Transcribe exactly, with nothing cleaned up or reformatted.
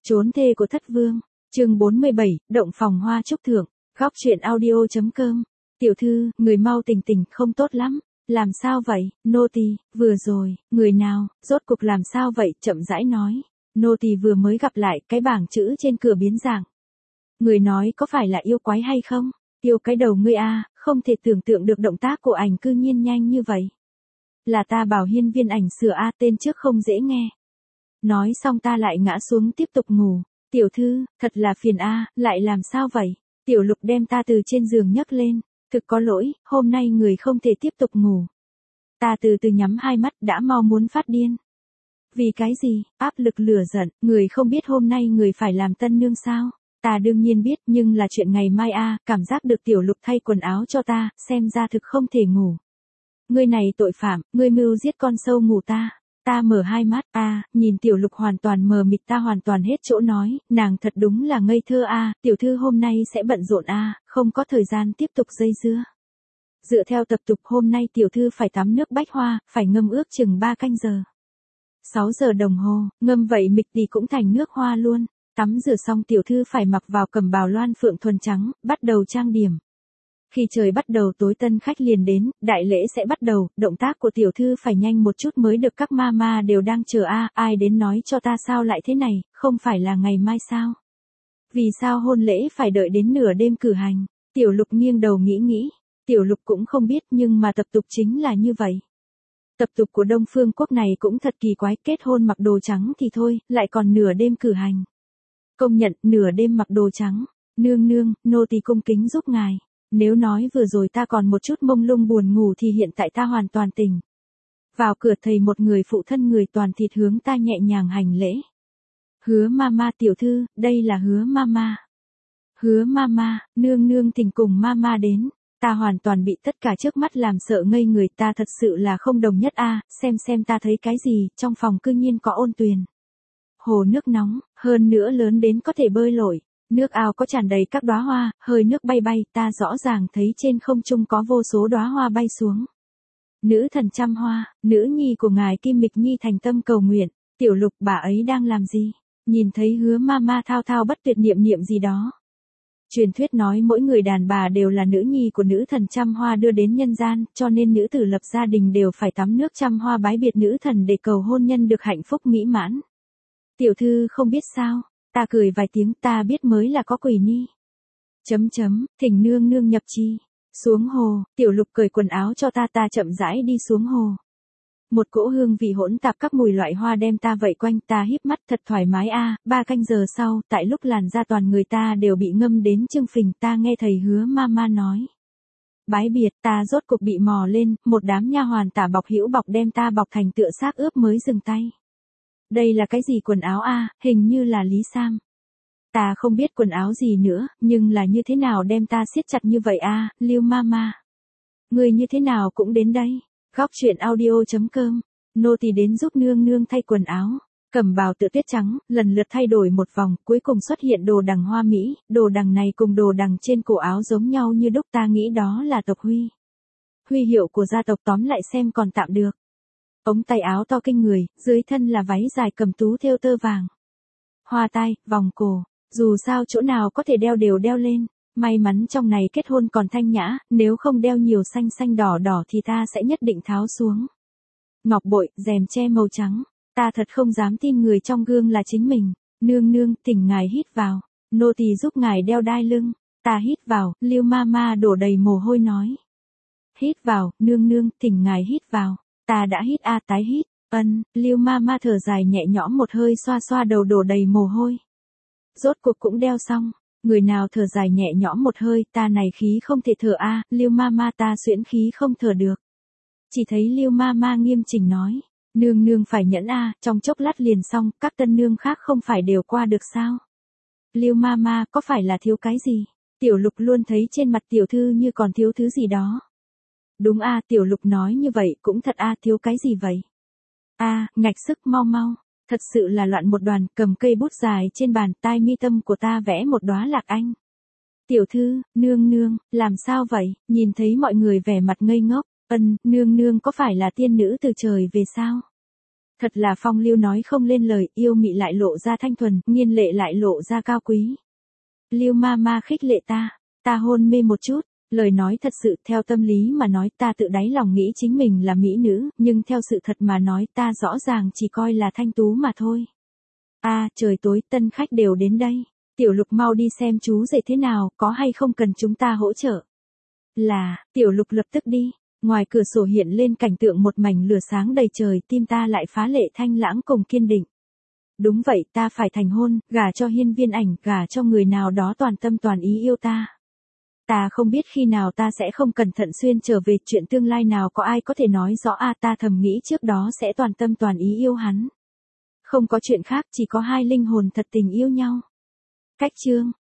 Trốn thê của thất vương, chương bốn mươi bảy, động phòng hoa trúc thượng, góc chuyện audio.com. Tiểu thư, người mau tỉnh tỉnh, không tốt lắm. Làm sao vậy, nô tỳ, vừa rồi, người nào, rốt cục làm sao vậy, chậm rãi nói. Nô tỳ vừa mới gặp lại, cái bảng chữ trên cửa biến dạng. Người nói có phải là yêu quái hay không? Yêu cái đầu ngươi a, không thể tưởng tượng được động tác của ảnh cư nhiên nhanh như vậy. Là ta bảo hiên viên ảnh sửa a, tên trước không dễ nghe. Nói xong ta lại ngã xuống tiếp tục ngủ. Tiểu thư, thật là phiền a, lại làm sao vậy? Tiểu Lục đem ta từ trên giường nhấc lên. Thực có lỗi, hôm nay người không thể tiếp tục ngủ. Ta từ từ nhắm hai mắt đã mau muốn phát điên. Vì cái gì, áp lực lửa giận, người không biết hôm nay người phải làm tân nương sao? Ta đương nhiên biết, nhưng là chuyện ngày mai a, cảm giác được Tiểu Lục thay quần áo cho ta, xem ra thực không thể ngủ. Ngươi này tội phạm, ngươi mưu giết con sâu ngủ ta. Ta mở hai mắt, a, nhìn Tiểu Lục hoàn toàn mờ mịt, ta hoàn toàn hết chỗ nói, nàng thật đúng là ngây thơ a, tiểu thư hôm nay sẽ bận rộn a, không có thời gian tiếp tục dây dưa. Dựa theo tập tục hôm nay tiểu thư phải tắm nước bách hoa, phải ngâm ước chừng ba canh giờ. sáu giờ đồng hồ, ngâm vậy mịch thì cũng thành nước hoa luôn. Tắm rửa xong tiểu thư phải mặc vào cẩm bào loan phượng thuần trắng, bắt đầu trang điểm. Khi trời bắt đầu tối tân khách liền đến, đại lễ sẽ bắt đầu, động tác của tiểu thư phải nhanh một chút mới được, các ma ma đều đang chờ a, ai đến nói cho ta sao lại thế này, không phải là ngày mai sao? Vì sao hôn lễ phải đợi đến nửa đêm cử hành? Tiểu Lục nghiêng đầu nghĩ nghĩ, Tiểu Lục cũng không biết nhưng mà tập tục chính là như vậy. Tập tục của Đông Phương Quốc này cũng thật kỳ quái, kết hôn mặc đồ trắng thì thôi, lại còn nửa đêm cử hành. Công nhận, nửa đêm mặc đồ trắng, nương nương, nô tỳ cung kính giúp ngài. Nếu nói vừa rồi ta còn một chút mông lung buồn ngủ thì hiện tại ta hoàn toàn tỉnh. Vào cửa thầy một người phụ thân người toàn thịt hướng ta nhẹ nhàng hành lễ. Hứa mama tiểu thư, đây là Hứa mama. Hứa mama, nương nương thỉnh cùng mama đến. Ta hoàn toàn bị tất cả trước mắt làm sợ ngây người, ta thật sự là không đồng nhất a, xem xem ta thấy cái gì, trong phòng cư nhiên có ôn tuyền. Hồ nước nóng, hơn nữa lớn đến có thể bơi lội. Nước ao có tràn đầy các đóa hoa, hơi nước bay bay, ta rõ ràng thấy trên không trung có vô số đóa hoa bay xuống. Nữ thần trăm hoa, nữ nhi của ngài Kim Mịch Nhi thành tâm cầu nguyện, Tiểu Lục bà ấy đang làm gì? Nhìn thấy Hứa mama thao thao bất tuyệt niệm niệm gì đó. Truyền thuyết nói mỗi người đàn bà đều là nữ nhi của nữ thần trăm hoa đưa đến nhân gian, cho nên nữ tử lập gia đình đều phải tắm nước trăm hoa bái biệt nữ thần để cầu hôn nhân được hạnh phúc mỹ mãn. Tiểu thư không biết sao? Ta cười vài tiếng, ta biết mới là có quỷ ni. Chấm chấm, thỉnh nương nương nhập chi. Xuống hồ, Tiểu Lục cởi quần áo cho ta, ta chậm rãi đi xuống hồ. Một cỗ hương vị hỗn tạp các mùi loại hoa đem ta vây quanh, ta híp mắt thật thoải mái a. Ba canh giờ sau, tại lúc làn da toàn người ta đều bị ngâm đến chưng phình, ta nghe thầy Hứa mama nói. Bái biệt, ta rốt cục bị mò lên, một đám nha hoàn tả bọc hữu bọc đem ta bọc thành tựa xác ướp mới dừng tay. Đây là cái gì quần áo a, hình như là Lý Sam. Ta không biết quần áo gì nữa, nhưng là như thế nào đem ta siết chặt như vậy a, Lưu mama. Người như thế nào cũng đến đây. Góc chuyện audio.com. Nô tỳ đến giúp nương nương thay quần áo. Cẩm bào tựa tuyết trắng, lần lượt thay đổi một vòng, cuối cùng xuất hiện đồ đằng hoa mỹ, đồ đằng này cùng đồ đằng trên cổ áo giống nhau như đúc, ta nghĩ đó là tộc Huy. Huy hiệu của gia tộc, tóm lại xem còn tạm được. Ống tay áo to kinh người, dưới thân là váy dài cầm tú thêu tơ vàng. Hoa tai, vòng cổ, dù sao chỗ nào có thể đeo đều đeo lên. May mắn trong này kết hôn còn thanh nhã, nếu không đeo nhiều xanh xanh đỏ đỏ thì ta sẽ nhất định tháo xuống. Ngọc bội, rèm che màu trắng, ta thật không dám tin người trong gương là chính mình. Nương nương, thỉnh ngài hít vào, nô tỳ giúp ngài đeo đai lưng. Ta hít vào, Lưu mama đổ đầy mồ hôi nói. Hít vào, nương nương, thỉnh ngài hít vào. Ta đã hít a, tái hít, ân, Lưu mama thở dài nhẹ nhõm một hơi, xoa xoa đầu đổ đầy mồ hôi. Rốt cuộc cũng đeo xong, người nào thở dài nhẹ nhõm một hơi, ta này khí không thể thở a, Lưu mama ta xuyễn khí không thở được. Chỉ thấy Lưu mama nghiêm chỉnh nói, nương nương phải nhẫn a, trong chốc lát liền xong, các tân nương khác không phải đều qua được sao? Lưu mama có phải là thiếu cái gì? Tiểu Lục luôn thấy trên mặt tiểu thư như còn thiếu thứ gì đó. Đúng a, Tiểu Lục nói như vậy cũng thật a, thiếu cái gì vậy? A, ngạch sức mau mau, thật sự là loạn một đoàn, cầm cây bút dài trên bàn, tai mi tâm của ta vẽ một đóa lạc anh. Tiểu thư, nương nương, làm sao vậy? Nhìn thấy mọi người vẻ mặt ngây ngốc, ân, nương nương có phải là tiên nữ từ trời về sao? Thật là phong lưu nói không lên lời, yêu mị lại lộ ra thanh thuần, nghiên lệ lại lộ ra cao quý. Lưu ma ma khích lệ ta, ta hôn mê một chút, lời nói thật sự theo tâm lý mà nói ta tự đáy lòng nghĩ chính mình là mỹ nữ, nhưng theo sự thật mà nói ta rõ ràng chỉ coi là thanh tú mà thôi. A à, trời tối tân khách đều đến đây, Tiểu Lục mau đi xem chú rể thế nào, có hay không cần chúng ta hỗ trợ. Là, Tiểu Lục lập tức đi. Ngoài cửa sổ hiện lên cảnh tượng một mảnh lửa sáng đầy trời, tim ta lại phá lệ thanh lãng cùng kiên định. Đúng vậy, ta phải thành hôn, gả cho Hiên Viên Ảnh, gả cho người nào đó toàn tâm toàn ý yêu ta. Ta không biết khi nào ta sẽ không cẩn thận xuyên trở về, chuyện tương lai nào có ai có thể nói rõ. A à, ta thầm nghĩ trước đó sẽ toàn tâm toàn ý yêu hắn. Không có chuyện khác, chỉ có hai linh hồn thật tình yêu nhau. Cách chương